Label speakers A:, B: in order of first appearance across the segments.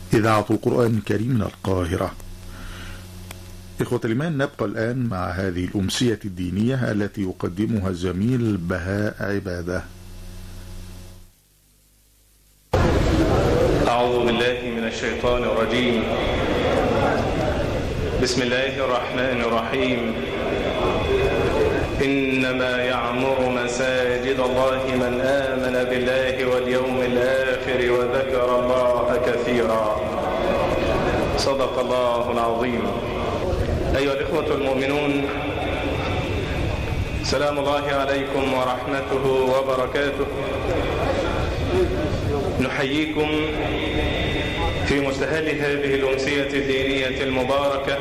A: إذاعة القرآن الكريم من القاهرة. إخوة الإيمان، نبقى الآن مع هذه الأمسية الدينية التي يقدمها الزميل بهاء عبادة.
B: أعوذ بالله من الشيطان الرجيم. بسم الله الرحمن الرحيم. إنما يعمر مساجد الله من آمن بالله واليوم الآخر وذكر الله كثيرا. صدق الله العظيم. أيها الإخوة المؤمنون، سلام الله عليكم ورحمته وبركاته. نحييكم في مستهل هذه الأمسية الدينية المباركة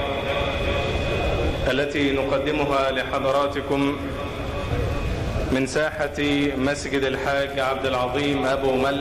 B: التي نقدمها لحضراتكم من ساحة مسجد الحاج عبد العظيم أبو ملح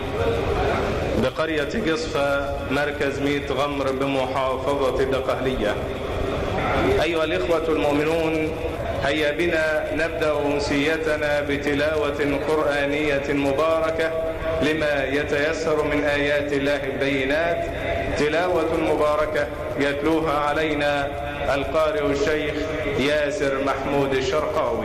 B: بقرية قصفة مركز ميت غمر بمحافظة الدقهلية. أيها الإخوة المؤمنون، هيا بنا نبدأ أمسيتنا بتلاوة قرآنية مباركة لما يتيسر من آيات الله البينات، تلاوة مباركة يتلوها علينا القارئ الشيخ ياسر محمود الشرقاوي.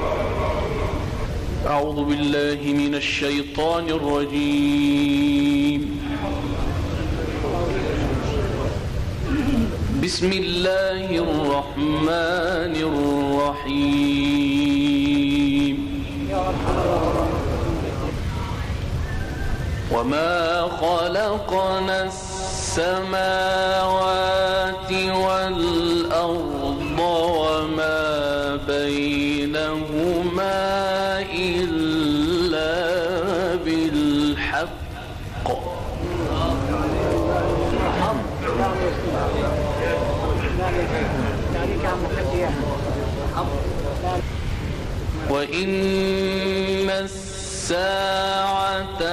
C: أعوذ بالله من الشيطان الرجيم. بسم الله الرحمن الرحيم. وما خلقنا السماوات والأرض وما بينهما إلا بالحق وإن الساعة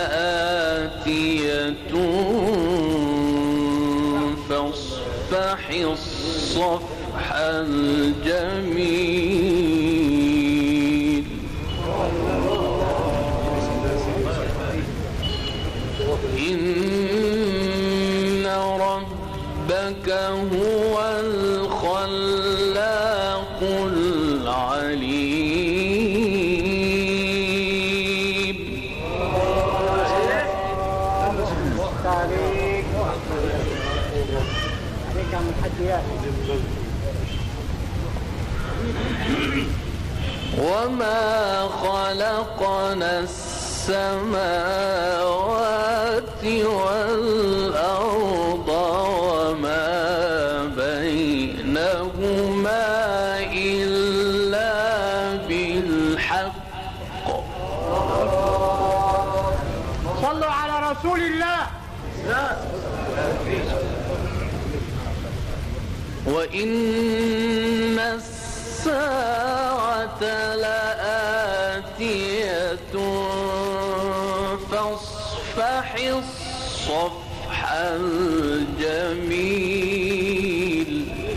C: لآتية فاصفح الصفح الجميل. إن ربك هو الخلاق العليم. وما خلقنا السماوات والأرض وما بينهما إلا بالحق.
D: صلوا على رسول الله.
C: وإن الساعة لآتية فاصفح الصفح الجميل.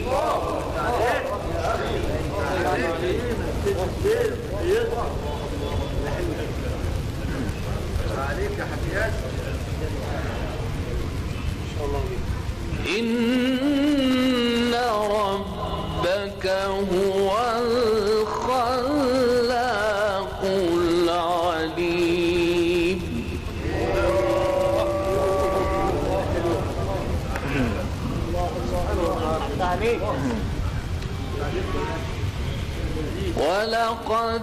C: إن ربك هو الخلاق العليم. ولقد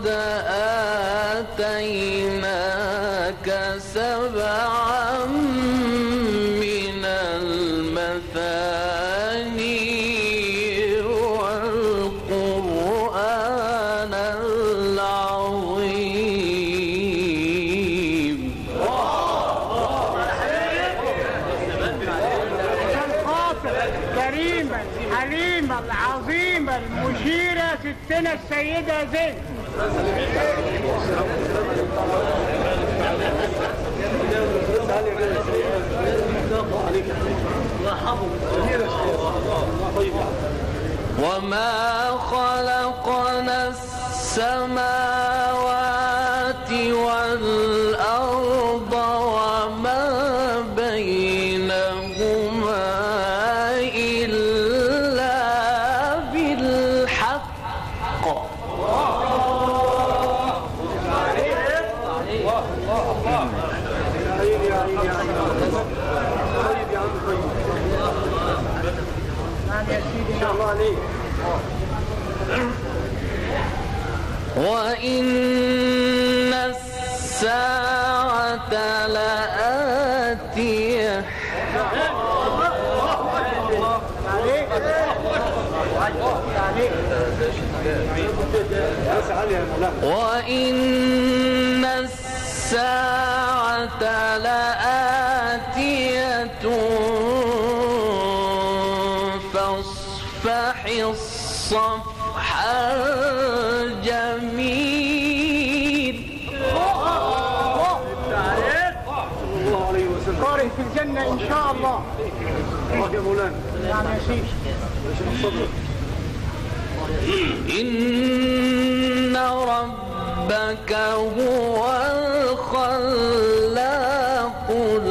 C: آتيناك سبعا من المثاني والقرآن العظيم.
D: كريما حليما عظيما المشيرة ستنا السيدة زينب.
C: وما خلقنا السماوات والأرض وما بينهما وإن الساعة لآتية وإن الساعة لآتية فاصفح الصفح الجميل.
D: قارئ في الجنة إن شاء الله. يا مولانا. نعم يا سيدي.
C: إن ربك هو الخلاق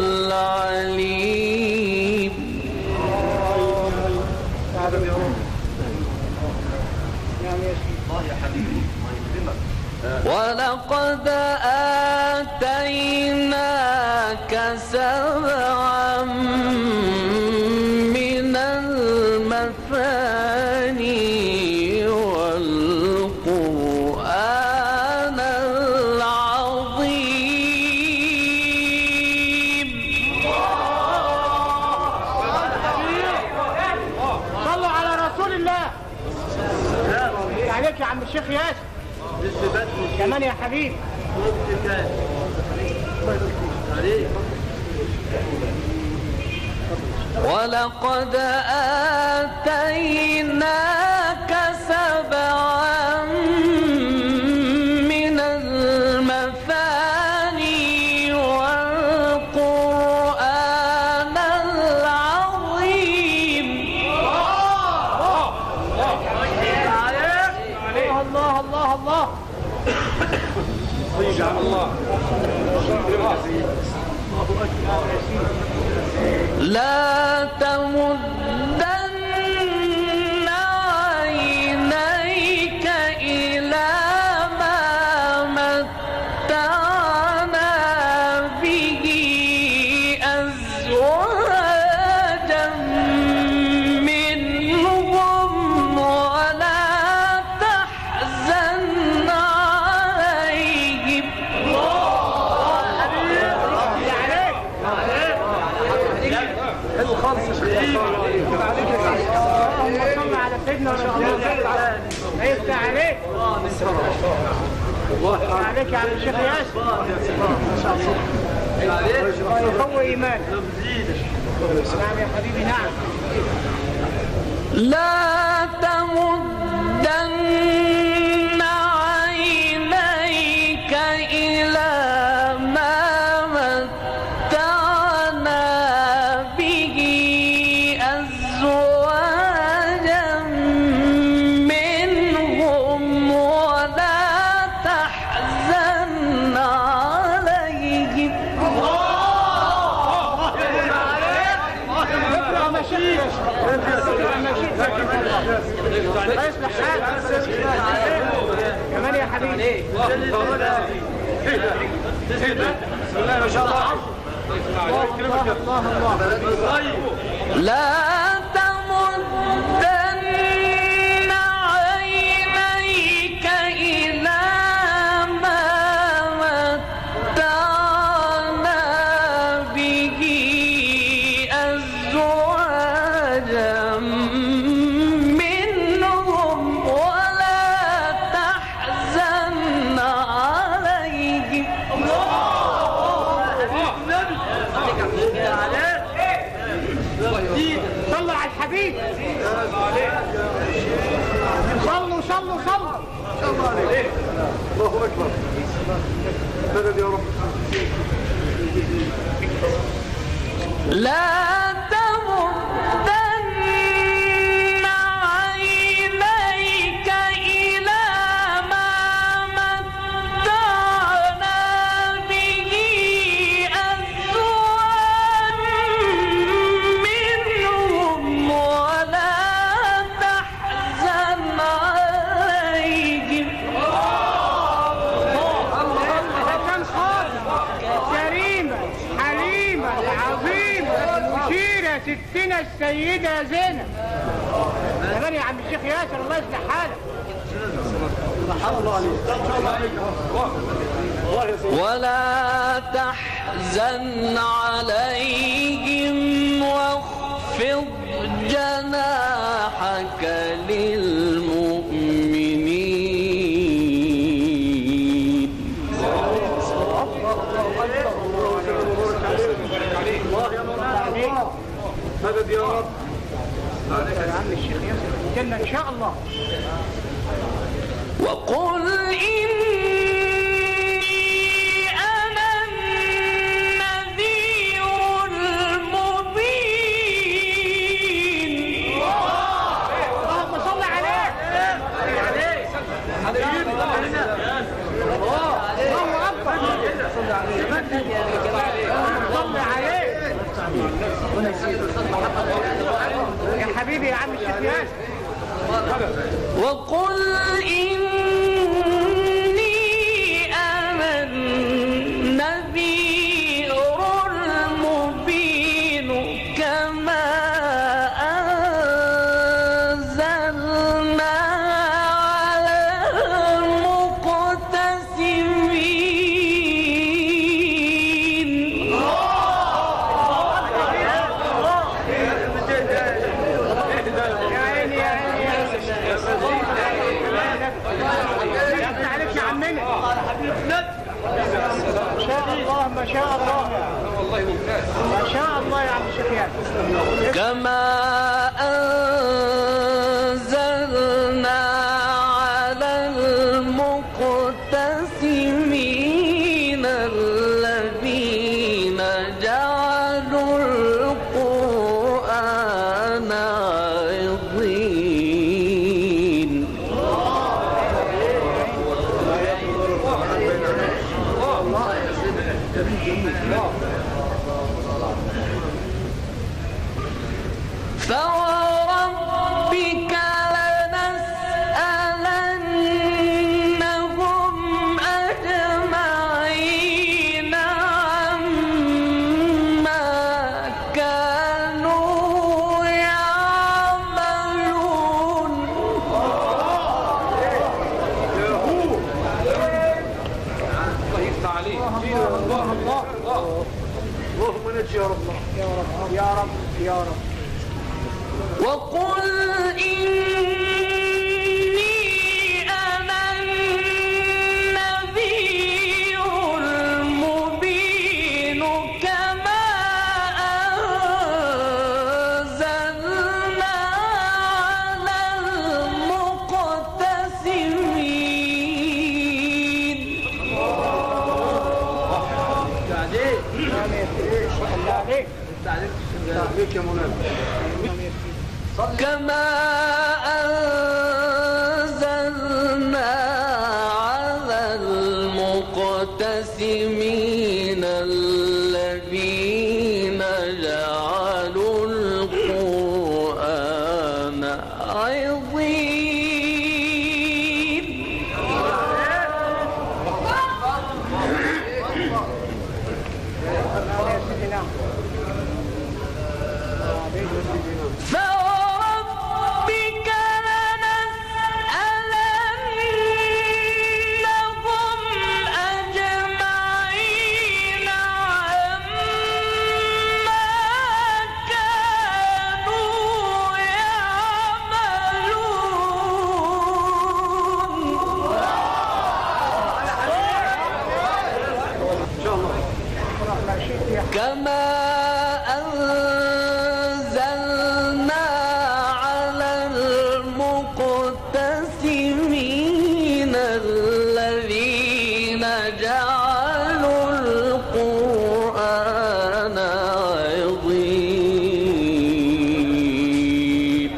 C: العليم. ولقد آتيناك سبعا من المثاني والقرآن العظيم.
D: صلوا على رسول الله. عليك يا عم الشيخ ياسر. كمان يا حبيبي.
C: ولقد آتيناك سبعا من المثاني والقرآن العظيم.
D: الله الله الله.
C: لا تمدن عينيك إلى ما متعنا به أزواجا منهم ولا تحزن عليهم.
D: اللهم صل على سيدنا رسول الله. يفتح عليك. عليك يا عم الشيخ ياسر. يقوي ايمانك. نعم يا حبيبي. نعم.
C: لا تمدن عينيك إلى ما متعنا به أزواجا منهم ولا تحزن عليهم.
D: كمان يا حبيبي.
C: لا تمدن عينيك إلى ما متعنا به أزواجا منهم ولا تحزن عليهم.
D: صلوا على الحبيب. صلوا صلوا صلوا.
E: الله أكبر. مدد يا رب.
C: لا تمدن عينيك إلى ما متعنا به أزواجا منهم ولا تحزن عليهم.
D: كان صادق. ستنا السيدة زينب. زمان يا عم الشيخ ياسر الله يصلح حالك.
C: ولا تحزن عليهم واخفض جناحك للمؤمنين.
E: مدد يا رب.
D: يا عم الشيخ ياسر الجنة إن شاء الله.
C: وقل إني أنا النذير المبين.
D: اللهم صل عليه. الله أكبر. صل عليه يا حبيبي يا عم الشيخ ياسر.
C: وقل إني أنا النذير المبين كما أنزلنا على المقتسمين.
D: يا عيني يا عيني يا تعرف يا عمنا. ما شاء الله ما شاء الله ما شاء الله يا عم الشيخ ياسر.
C: كما أنزلنا على المقتسمين الذين جعلوا القرآن عضين. فوربك لنسألنهم أجمعين عما كانوا يعملون.
E: اللهم نجي يا رب.
D: يا رب يا رب يا رب.
C: وقل إني أنا النذير المبين كما أنزلنا على المقتسمين.
E: عليك يا مولانا.
C: كما أنزلنا على المقتسمين الذين جعلوا القرآن عضين. فوربك لنسألنهم أجمعين عما كانوا يعملون. كما أنزلنا على المقتسمين الذين جعلوا القرآن عضين.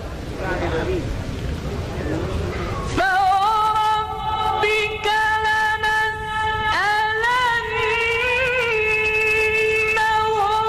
C: فوربك لنسألنهم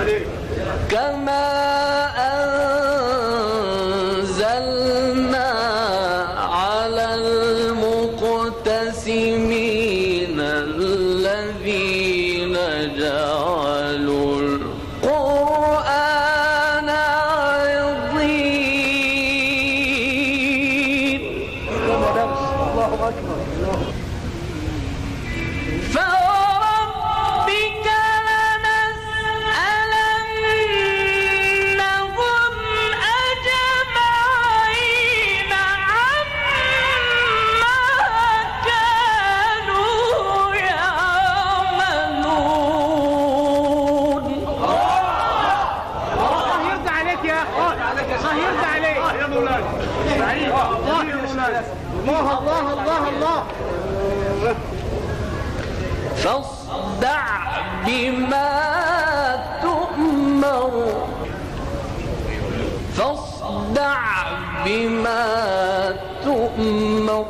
C: كما أنزلنا على المقتسمين الذين جعلوا القرآن عضين.
E: الله أكبر.
C: فوربك لنسألنهم أجمعين عما كانوا يعملون.
D: الله يرضى عليك يا أخي، الله يرضى عليك
E: يا مولانا. سعيد. الله يا مولانا.
D: الله الله الله الله.
C: فاصدع بما تؤمر، فاصدع بما تؤمر.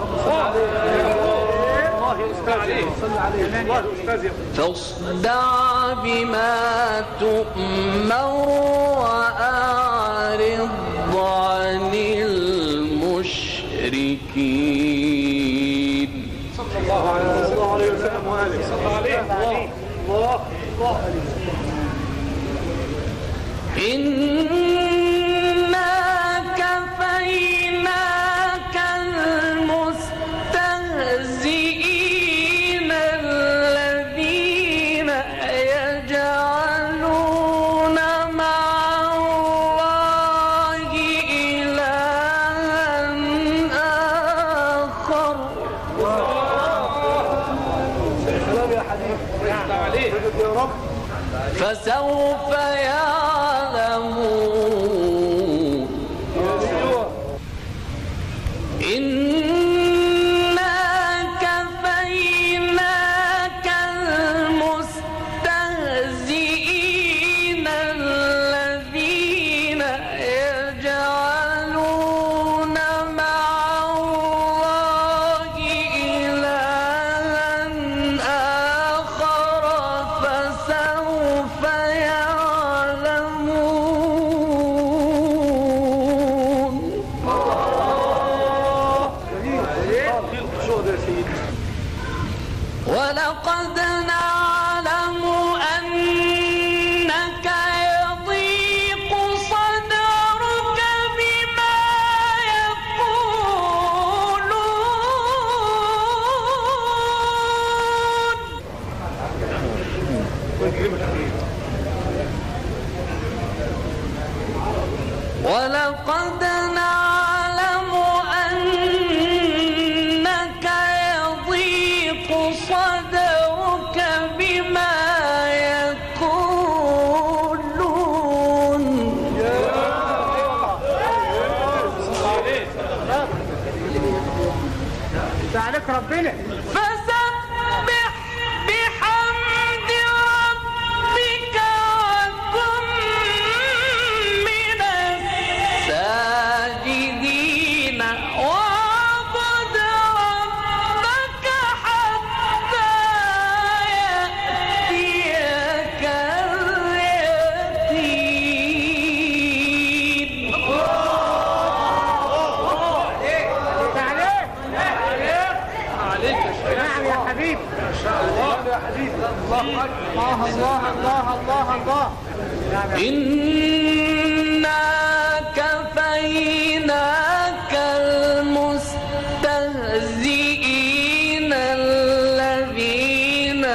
E: الله يستر عليك. صلى عليه. الله أستاذ.
C: فاصدع بما تؤمر وأعرض عن المشركين.
E: الله عليه وسلم وآله. صلى عليه. الله
C: إنا كفيناك المستهزئين الذين يجعلون مع الله إلها آخر.
E: سلام يا حبيبي. عليه. يا رب.
C: فسوف يعلمون. إنا كفيناك المستهزئين الذين يجعلون مع الله إلها آخر فسوف يعلمون. ولقد نعلم أنك يضيق صدرك بما يقولون. ولقد نعلم أنك يضيق صدرك بما يقولون.
D: عليك ربنا.
C: فسبح بحمد ربك وكن من الساجدين واعبد ربك حتى يأتيك اليقين.
D: نعم يا حبيبي.
E: الله يا حبيبي. الله أكبر.
D: الله الله الله الله.
C: إنا كفيناك المستهزئين الذين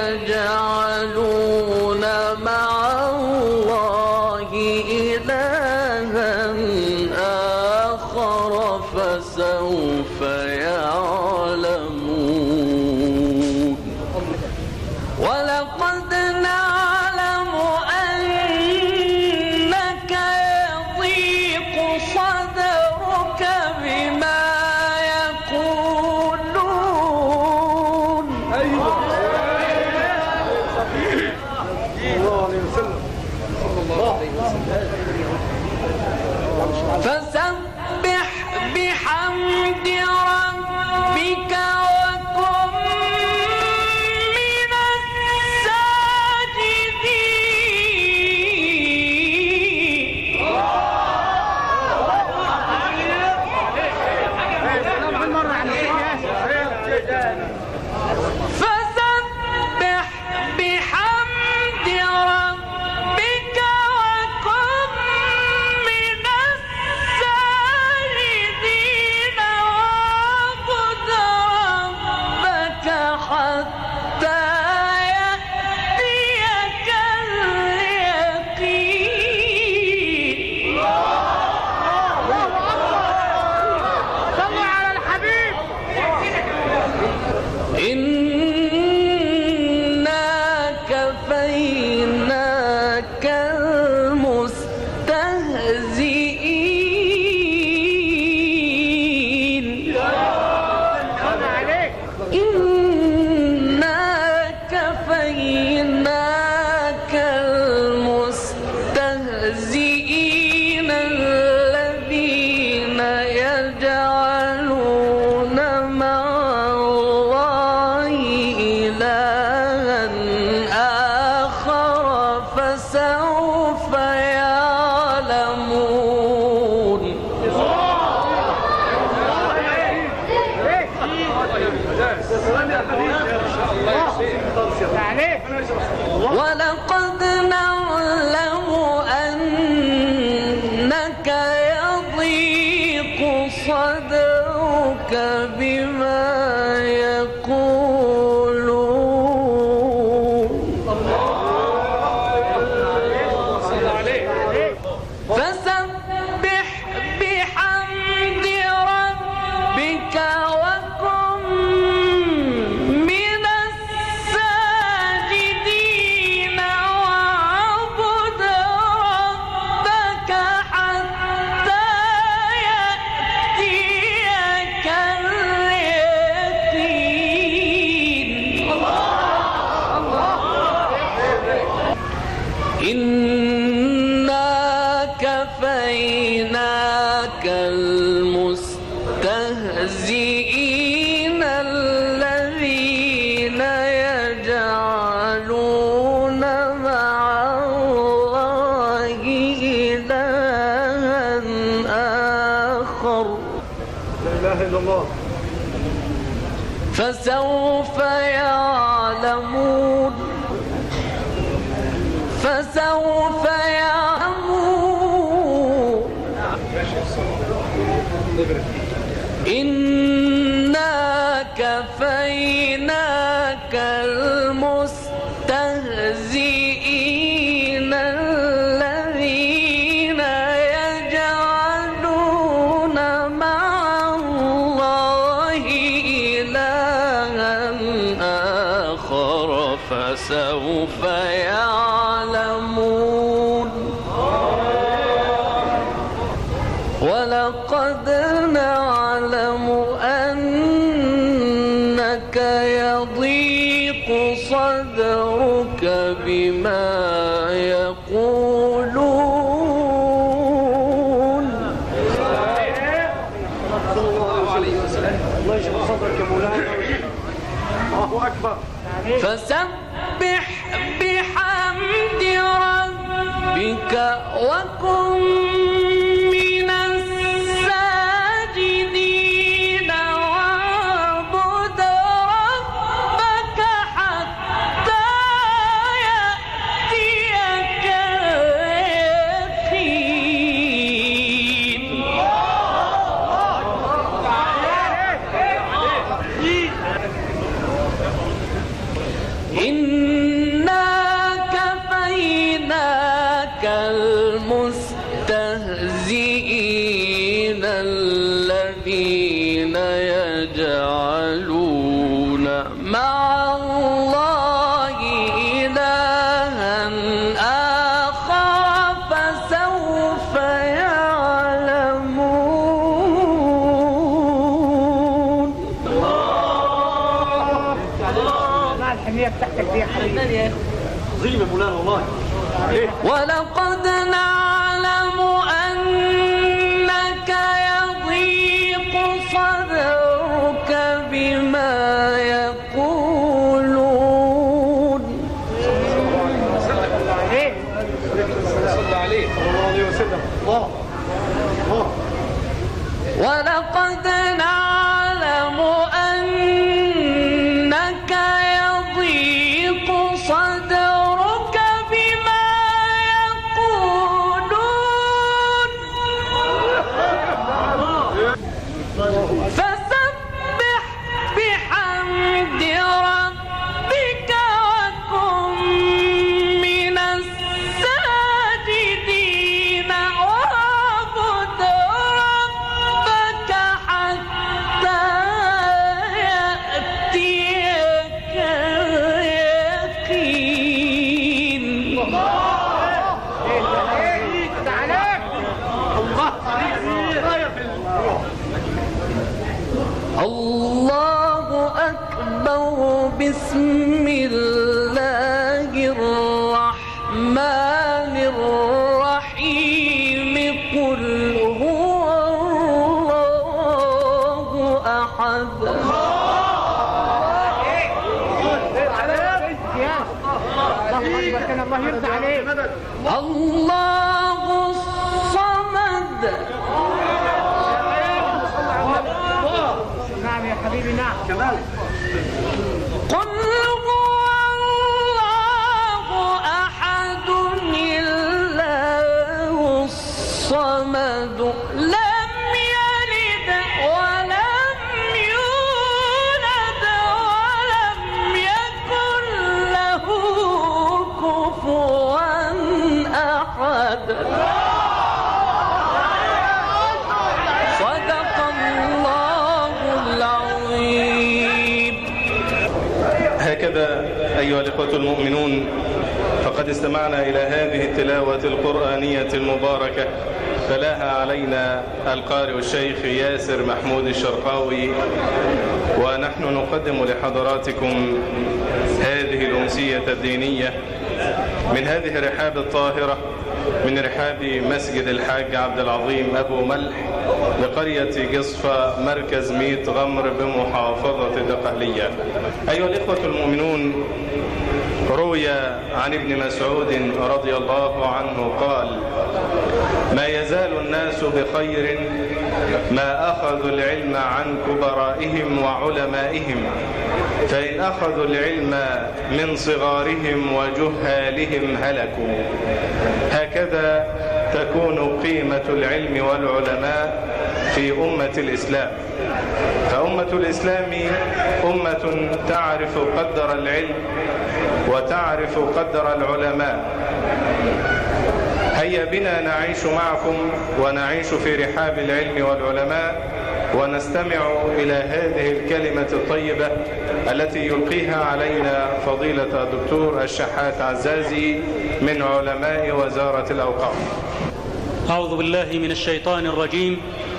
C: يجعلون مع الله إلها آخر فسوف يعلمون. ولقد نعلم أنك فسبح بحمد ربك وكن من الساجدين واعبد ربك حتى يأتيك اليقين.
D: صلوا على الحبيب.
C: إنا كفيناك المستهزئين.
D: صلوا عليك.
C: إنا كفيناك المستهزئين الذين يجعلون مع الله إلها آخر فسوف يعلمون.
D: عليك.
C: ولقد نعلم أنك يضيق صدرك بما يقولون فسبح بحمد ربك وكن من الساجدين واعبد ربك حتى يأتيك اليقين. إنا كفيناك المستهزئين الذين يجعلون مع الله إلها آخر
E: لا اله الا الله.
C: فسوف يعلمون. فسوف يعلمون. إنا كفيناك المستهزئين الذين يجعلون مع الله إلها آخر فسوف يعلمون. ولقد نعلم أنك يضيق صدرك بما يقولون.
E: صلى الله عليه وسلم. الله يشفي صدرك يا مولانا. الله اكبر.
C: فسبح بحمد ربك وكن من الساجدين واعبد ربك حتى يأتيك اليقين. إنا كفيناك المستهزئين الذين يجعلون مع الله إلها آخر فسوف يعلمون.
D: مع الحمية بتاعتك دي يا حبيبي.
E: عظيم يا مولانا والله.
C: ولقد نعلم أنك يضيق صدرك بما يقولون.
E: صلى عليه صلى الله عليه وسلم. الله الله.
C: ولقد نعلم أنك أكبر بسم الله الرحمن الرحيم قل هو الله أحد
D: الله يرضى عليك.
C: الله الصمد.
D: نعم يا حبيبي نعم.
C: قل هو الله أحد الله الصمد لم يلد ولم يولد ولم يكن له كفوا أحد. صدق الله العظيم.
B: هكذا أيها الإخوة المؤمنون، فقد استمعنا إلى هذه التلاوة القرآنية المباركة تلاها علينا القارئ الشيخ ياسر محمود الشرقاوي، ونحن نقدم لحضراتكم هذه الأمسية الدينية من هذه الرحاب الطاهرة، من رحاب مسجد الحاج عبد العظيم أبو ملح بقرية قصفة مركز ميت غمر بمحافظة الدقهلية. أيها الإخوة المؤمنون، روي عن ابن مسعود رضي الله عنه قال: ما يزال الناس بخير ما أخذوا العلم عن كبرائهم وعلمائهم، فإن أخذوا العلم من صغارهم وجهالهم هلكوا. هكذا تكون قيمة العلم والعلماء في أمة الإسلام، فأمة الإسلام أمة تعرف قدر العلم وتعرف قدر العلماء. هيا بنا نعيش معكم ونعيش في رحاب العلم والعلماء، ونستمع إلى هذه الكلمة الطيبة التي يلقيها علينا فضيلة الدكتور الشحات عزازي من علماء وزارة الأوقاف.
F: أعوذ بالله من الشيطان الرجيم.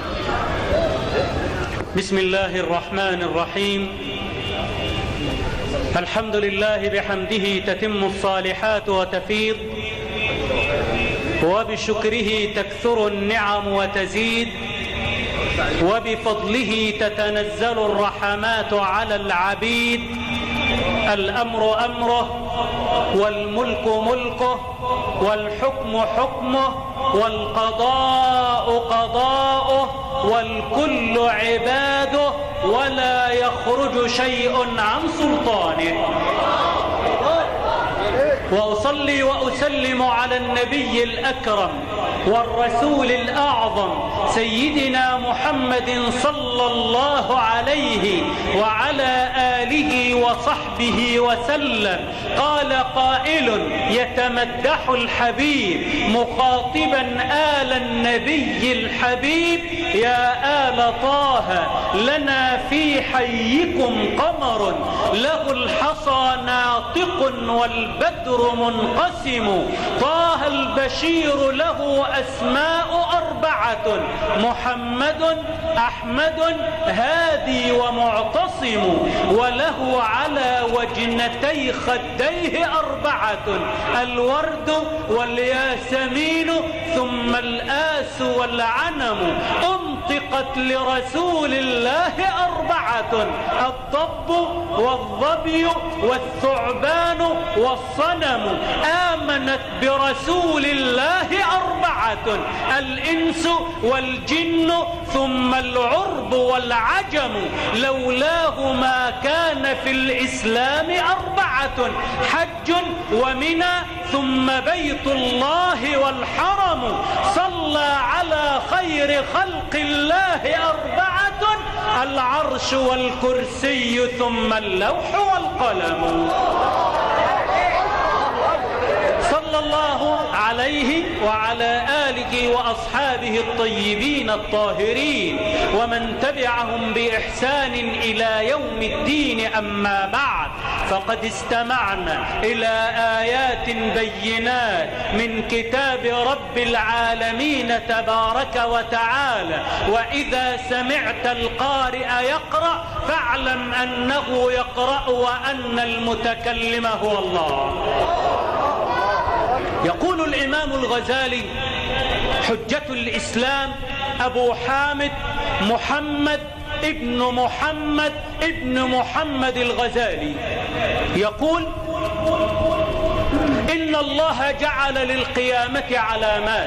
F: بسم الله الرحمن الرحيم. الحمد لله بحمده تتم الصالحات وتفيض، وبشكره تكثر النعم وتزيد، وبفضله تتنزل الرحمات على العبيد. الأمر أمره، والملك ملكه، والحكم حكمه، والقضاء قضاؤه، والكل عباده، ولا يخرج شيء عن سلطانه. وأصلي وأسلم على النبي الأكرم والرسول الأعظم سيدنا محمد صلى الله عليه وعلى آله وصحبه وسلم. قال قائل يتمدح الحبيب مخاطبا آل النبي الحبيب: يا آل طه لنا في حيكم قمر، له الحصى ناطق والبدر منقسم. طه البشير له أسماء 4: محمد، أحمد، هادي، ومعتصم. وله على وجنتي خديه 4: الورد والياسمين، ثم الآس والعنم. أنطقت لرسول الله 4: الضب والظبي والثعبان والصنم. آمنت برسول الله 4: الإنس والجن، ثم العرب والعجم. لولاه ما كان في الإسلام 4: حج ومنى، ثم بيت الله والحرم. صلى على خير خلق الله 4: العرش والكرسي، ثم اللوح والقلم. صلى الله عليه وعلى آله وأصحابه الطيبين الطاهرين ومن تبعهم بإحسان إلى يوم الدين. أما بعد، فقد استمعنا إلى آيات بينات من كتاب رب العالمين تبارك وتعالى. وإذا سمعت القارئ يقرأ فاعلم أنه يقرأ وأن المتكلم هو الله. يقول الإمام الغزالي حجة الإسلام أبو حامد محمد ابن محمد الغزالي، يقول: إن الله جعل للقيامة علامات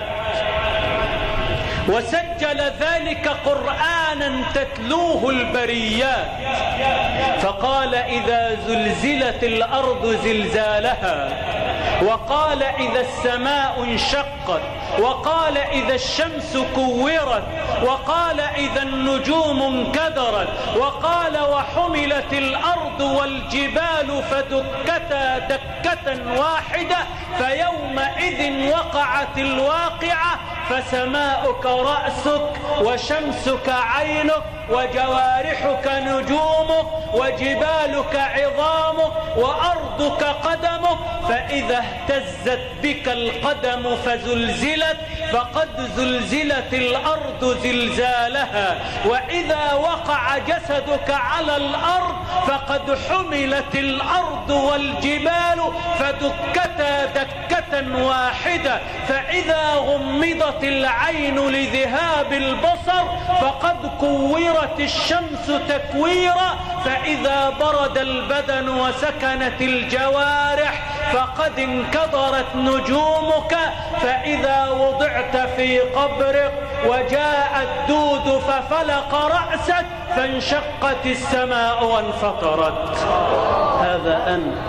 F: وسجل ذلك قرآنا تتلوه البريات، فقال: إذا زلزلت الأرض زلزالها، وقال: إذا السماء انشقت، وقال: إذا الشمس كورت، وقال: إذا النجوم انكدرت، وقال: وحملت الأرض والجبال فدكتا دكة واحدة، فيومئذ وقعت الواقعة، فسماؤك رأسك وشمسك عينك وجوارحك نجومك وجبالك عظامك وأرضك قدمك، فإذا اهتزت بك القدم فزلزلت فقد زلزلت الأرض زلزالها، وإذا وقع جسدك على الأرض فقد حملت الأرض والجبال فدكتا دكة واحدة، فإذا غمضت العين لذهاب البصر فقد كورت الشمس تكويرا، فإذا برد البدن وسكنت الجوارح فقد انكدرت نجومك، فإذا وضعت في قبرك وجاء الدود ففلق رأسك فانشقت السماء وانفطرت. هذا أنت.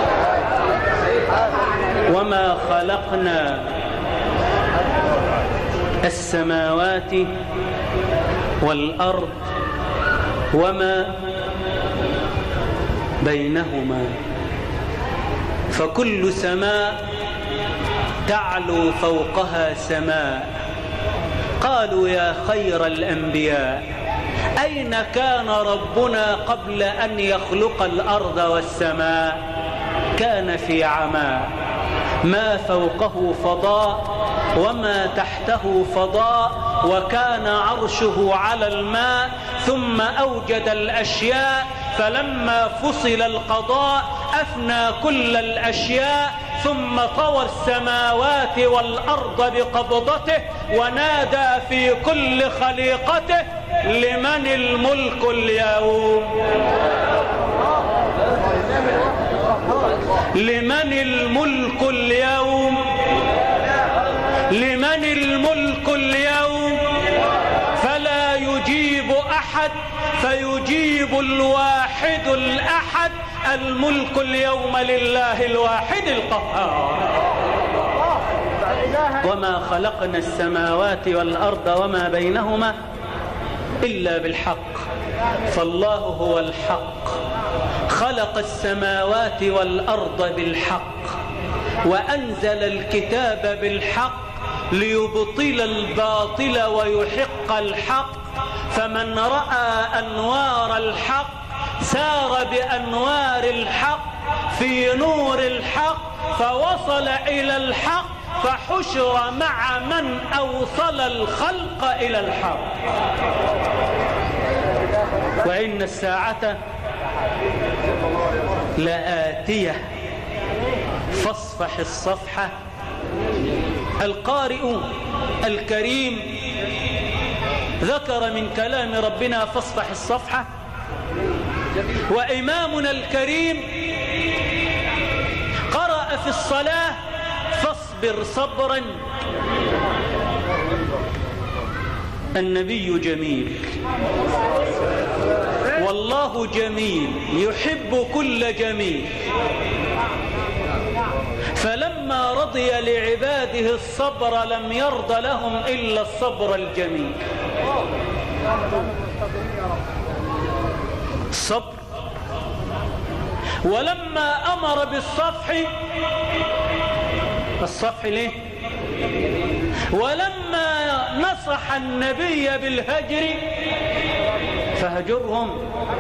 F: وما خلقنا السماوات والأرض وما بينهما، فكل سماء تعلو فوقها سماء. قالوا: يا خير الأنبياء، أين كان ربنا قبل أن يخلق الأرض والسماء؟ كان في عماء، ما فوقه فضاء وما تحته فضاء، وكان عرشه على الماء، ثم أوجد الأشياء، فلما فصل القضاء أفنى كل الأشياء، ثم طوى السماوات والأرض بقبضته ونادى في كل خليقته: لمن الملك اليوم؟ لمن الملك اليوم؟ لمن الملك اليوم؟ فلا يجيب أحد فيجيب الواحد الأحد: الملك اليوم لله الواحد القهار. وما خلقنا السماوات والأرض وما بينهما إلا بالحق، فالله هو الحق، خلق السماوات والأرض بالحق، وأنزل الكتاب بالحق ليبطل الباطل ويحق الحق، فمن رأى أنوار الحق سار بأنوار الحق في نور الحق، فوصل إلى الحق فحشر مع من أوصل الخلق إلى الحق. وإن الساعة لآتية فاصفح الصفحة. القارئ الكريم ذكر من كلام ربنا فاصفح الصفحة، وإمامنا الكريم قرأ في الصلاة فاصبر صبرا. النبي جميل والله جميل يحب كل جميل، فلما رضي لعباده الصبر لم يرض لهم إلا الصبر الجميل. صبر. ولما أمر بالصفح الصفح ليه؟ ولما نصح النبي بالهجر فهجرهم.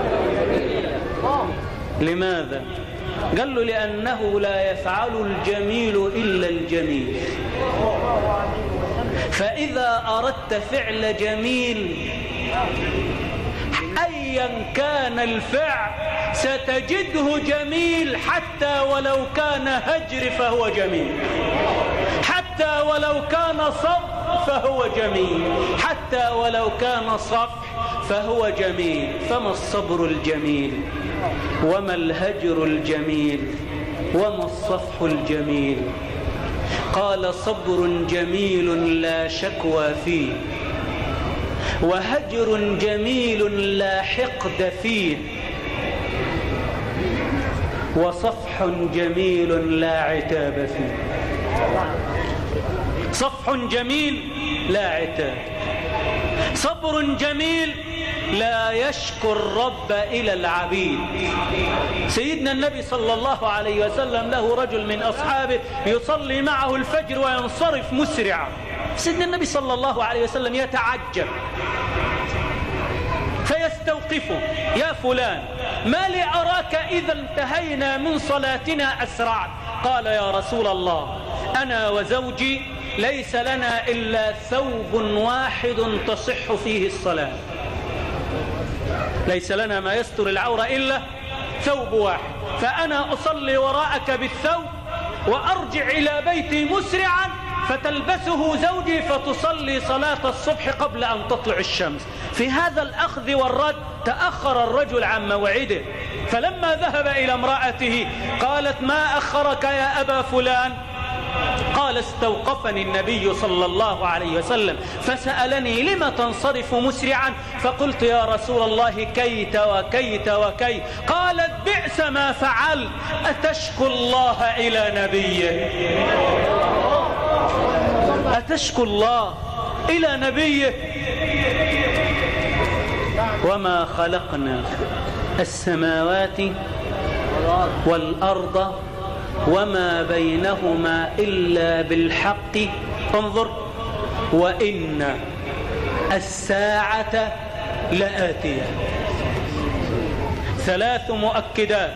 F: لماذا؟ قال له لأنه لا يفعل الجميل إلا الجميل، فإذا أردت فعل جميل أيا كان الفعل ستجده جميل، حتى ولو كان هجر فهو جميل، حتى ولو كان صف فهو جميل، حتى ولو كان صف فهو جميل. فما الصبر الجميل وما الهجر الجميل وما الصفح الجميل؟ قال صبر جميل لا شكوى فيه، وهجر جميل لا حقد فيه، وصفح جميل لا عتاب فيه. صفح جميل لا عتاب، صبر جميل لا يشكو الرب إلى العبيد. سيدنا النبي صلى الله عليه وسلم له رجل من أصحابه يصلي معه الفجر وينصرف مسرعا. سيدنا النبي صلى الله عليه وسلم يتعجب فيستوقفه: يا فلان، ما لي أراك إذا انتهينا من صلاتنا أسرعت؟ قال: يا رسول الله، أنا وزوجي ليس لنا إلا ثوب واحد تصح فيه الصلاة، ليس لنا ما يستر العورة إلا ثوب واحد، فأنا أصلي وراءك بالثوب وأرجع إلى بيتي مسرعا فتلبسه زوجي فتصلي صلاة الصبح قبل أن تطلع الشمس. في هذا الأخذ والرد تأخر الرجل عن موعده، فلما ذهب إلى امرأته قالت: ما أخرك يا أبا فلان؟ قال: استوقفني النبي صلى الله عليه وسلم فسألني: لم تنصرف مسرعا؟ فقلت: يا رسول الله كيت وكيت وكيت. قالت: بئس ما فعلت، أتشكو الله إلى نبيه؟ أتشكو الله إلى نبيه؟ وما خلقنا السماوات والأرض وما بينهما إلا بالحق. انظر: وإن الساعة لآتية. 3 مؤكدات: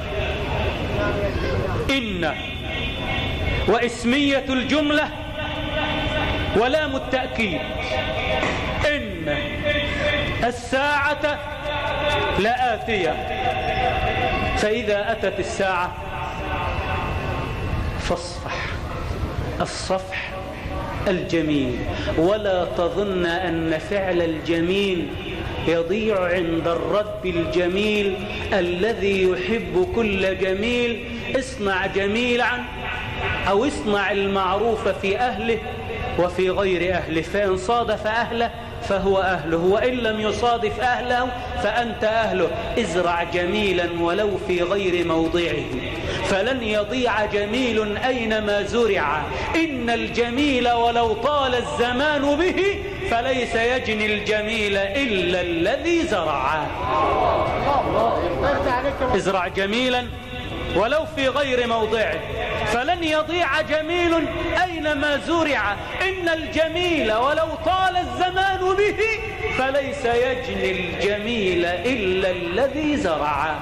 F: إن، واسمية الجملة، ولام التأكيد. إن الساعة لآتية. فإذا أتت الساعة فاصفح الصفح الجميل، ولا تظن أن فعل الجميل يضيع عند الرب الجميل الذي يحب كل جميل. اصنع جميلا أو اصنع المعروف في أهله وفي غير أهله، فإن صادف أهله فهو أهله، وإن لم يصادف أهله فأنت أهله. ازرع جميلا ولو في غير موضعه، فلن يضيع جميل أينما زرع. إن الجميل ولو طال الزمان به فليس يجني الجميل إلا الذي زرعه. ازرع جميلا ولو في غير موضعه، فلن يضيع جميل أينما زرع. إن الجميل ولو طال الزمان به فليس يجني الجميل إلا الذي زرعه.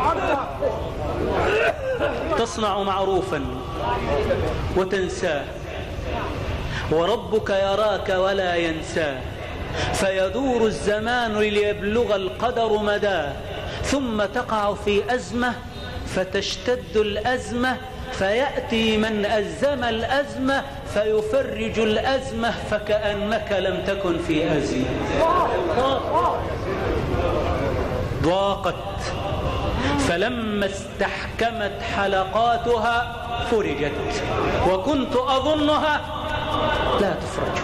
F: تصنع معروفا وتنساه، وربك يراك ولا ينساه، فيدور الزمان ليبلغ القدر مداه، ثم تقع في أزمة فتشتد الأزمة، فيأتي من أزم الأزمة فيفرج الأزمة فكأنك لم تكن في أزمة. ضاقت فلما استحكمت حلقاتها فرجت، وكنت أظنها لا تفرج.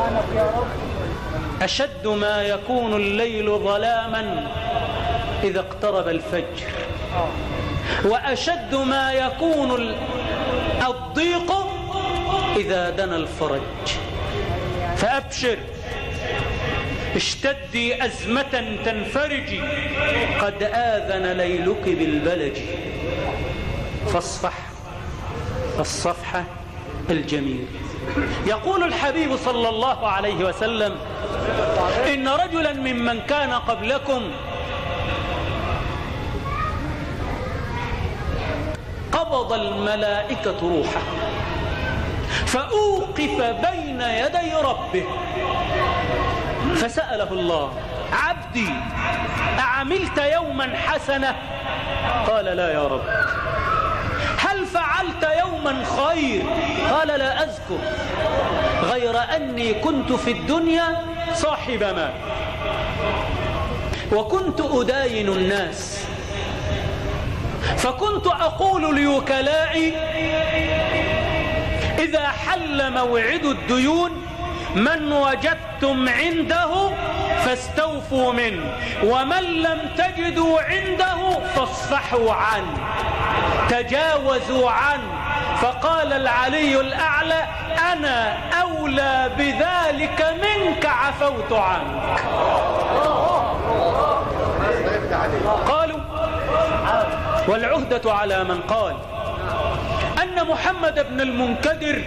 F: أشد ما يكون الليل ظلاما إذا اقترب الفجر، وأشد ما يكون الضيق إذا دنا الفرج. فأبشر، اشتدي أزمة تنفرجي، قد آذن ليلك بالبلج. فاصفح الصفحة الجميل. يقول الحبيب صلى الله عليه وسلم: إن رجلا ممن كان قبلكم قبض الملائكة روحه فأوقف بين يدي ربه فسأله الله: عبدي أعملت يوما حسنة؟ قال: لا يا رب. هل فعلت يوما خير؟ قال: لا أذكر، غير أني كنت في الدنيا صاحب مال وكنت أداين الناس، فكنت أقول لوكلائي إذا حل موعد الديون: من وجدتم عنده فاستوفوا منه، ومن لم تجدوا عنده فاصفحوا عنه، تجاوزوا عنه. فقال العلي الأعلى: أنا أولى بذلك منك، عفوت عنك. قالوا: والعهدة على من قال أن محمد بن المنكدر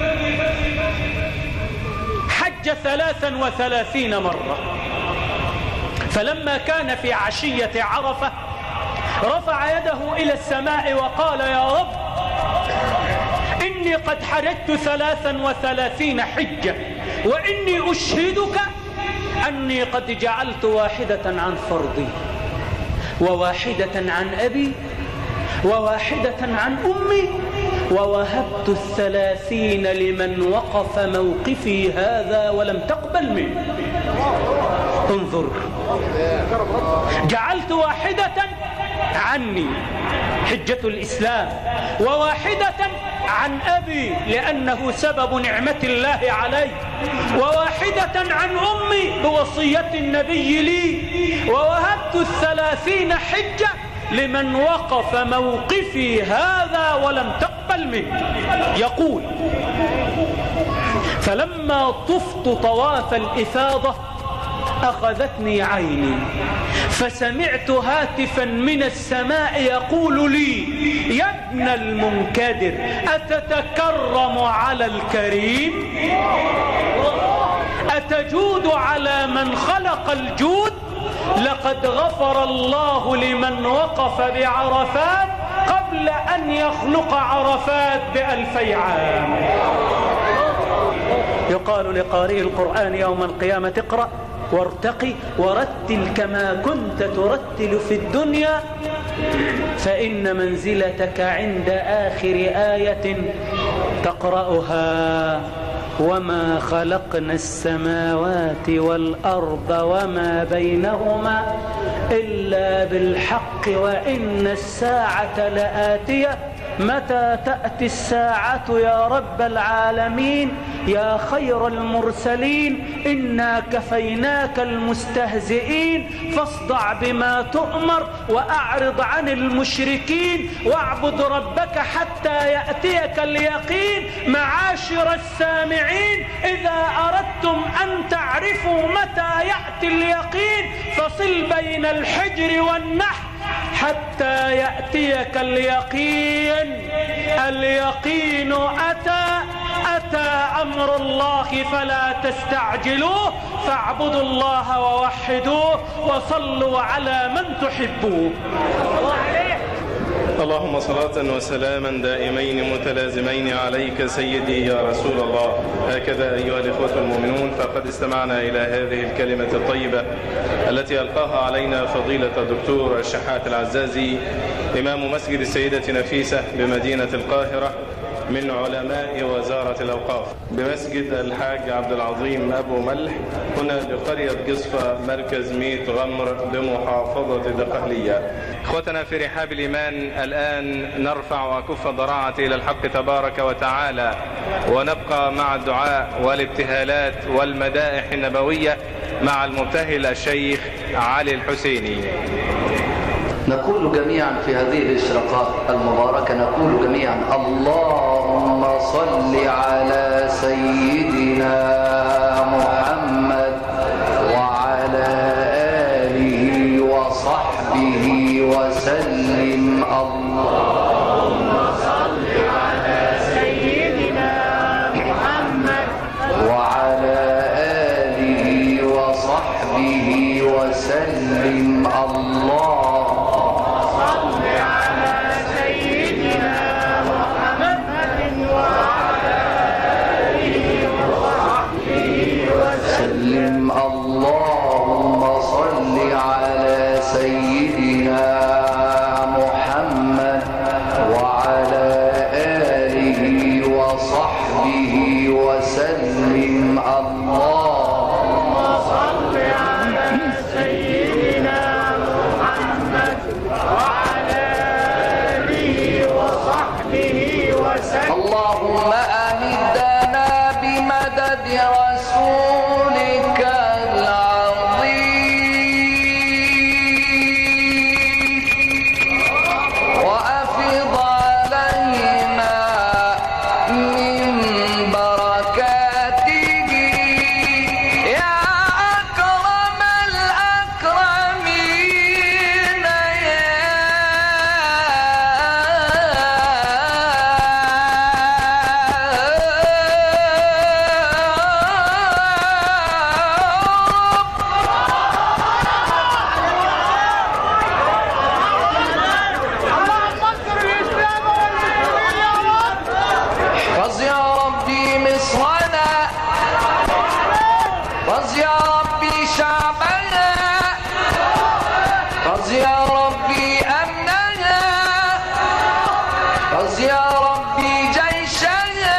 F: حج 33 مرة، فلما كان في عشية عرفة رفع يده إلى السماء وقال: يا رب، إني قد حججت 33 حجة، وإني أشهدك أني قد جعلت واحدة عن فرضي، وواحدة عن أبي، وواحدة عن أمي، ووهبت 30 لمن وقف موقفي هذا ولم تقبل منه. انظر، جعلت واحدة عني حجة الإسلام، وواحدة عن أبي لأنه سبب نعمة الله علي، وواحدة عن أمي بوصية النبي لي، ووهبت 30 حجة لمن وقف موقفي هذا ولم تقبل منه. يقول: فلما طفت طواف الإفاضة أخذتني عيني فسمعت هاتفا من السماء يقول لي: يا ابن المنكدر، أتتكرم على الكريم؟ أتجود على من خلق الجود؟ لقد غفر الله لمن وقف بعرفات قبل أن يخلق عرفات ب2000 عام. يقال لقارئ القرآن يوم القيامة: اقرأ وارتقي ورتل كما كنت ترتل في الدنيا، فإن منزلتك عند آخر آية تقرأها: وما خلقنا السماوات والأرض وما بينهما إلا بالحق وإن الساعة لآتية متى تأتي الساعة يا رب العالمين يا خير المرسلين إنا كفيناك المستهزئين فاصدع بما تؤمر وأعرض عن المشركين واعبد ربك حتى يأتيك اليقين. معاشر السامعين، إذا أردتم أن تعرفوا متى يأتي اليقين فصل بين الحجر والنحر حتى يأتيك اليقين. اليقين أتى أمر الله فلا تستعجلوه، فاعبدوا الله ووحدوه وصلوا على من تحبوه.
B: اللهم صلاة وسلاما دائمين متلازمين عليك سيدي يا رسول الله. هكذا أيها الإخوة المؤمنون، فقد استمعنا إلى هذه الكلمة الطيبة التي ألقاها علينا فضيلة الدكتور الشحات العزازي إمام مسجد السيدة نفيسة بمدينة القاهرة من علماء وزارة الأوقاف بمسجد الحاج عبد العظيم أبو ملح هنا بقرية قصفة مركز ميت غمر بمحافظة الدقهلية. إخوتنا في رحاب الإيمان، الآن نرفع أكف ضراعة إلى الحق تبارك وتعالى ونبقى مع الدعاء والابتهالات والمدائح النبوية مع المبتهل الشيخ علي الحسيني.
G: نقول جميعا في هذه الإشراقات المباركة، نقول جميعا: اللهم صل على سيدنا محمد وعلى آله وصحبه وسلم. اللهم صل على سيدنا رسولك العظيم وأفض علينا من بركاته يا أكرم الأكرمين احفظ يا ربي مصرنا، احفظ يا ربي شعبنا، احفظ يا ربي أمننا، احفظ يا ربي جيشنا،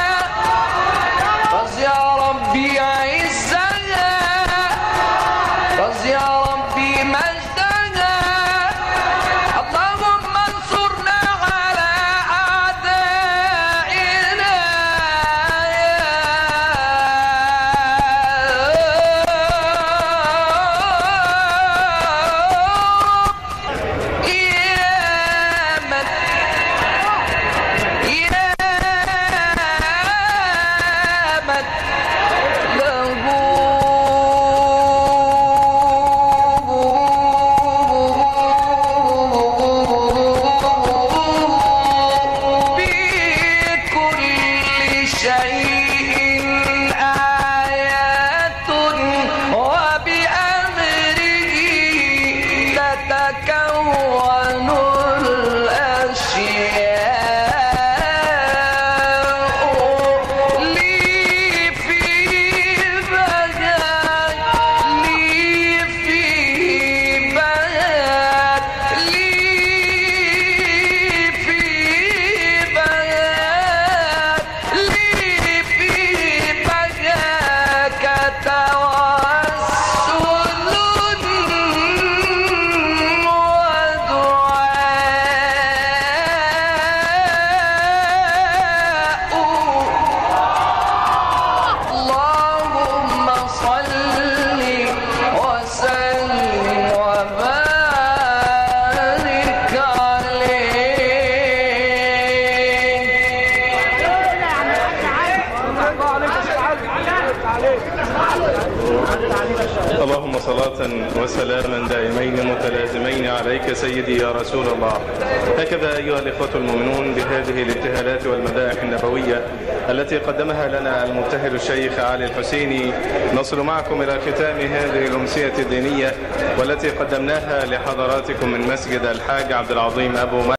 G: احفظ يا ربي عزنا، احفظ يا ربي مجدنا. اللهم انصرنا على أعدائنا تتكون الأشياء لي في بيان، لي في بيان، لي في بيان، لي في بيانك توسل اللهم صل وسلم وبارك
B: اللهم صلاة وسلاما دائمين متلازمين عليك سيدي يا رسول الله. هكذا أيها الإخوة المؤمنون بهذه الابتهالات والمدائح النبوية التي قدمها لنا المبتهل الشيخ علي الحسيني نصل معكم إلى ختام هذه الأمسية الدينية والتي قدمناها لحضراتكم من مسجد الحاج عبد العظيم أبو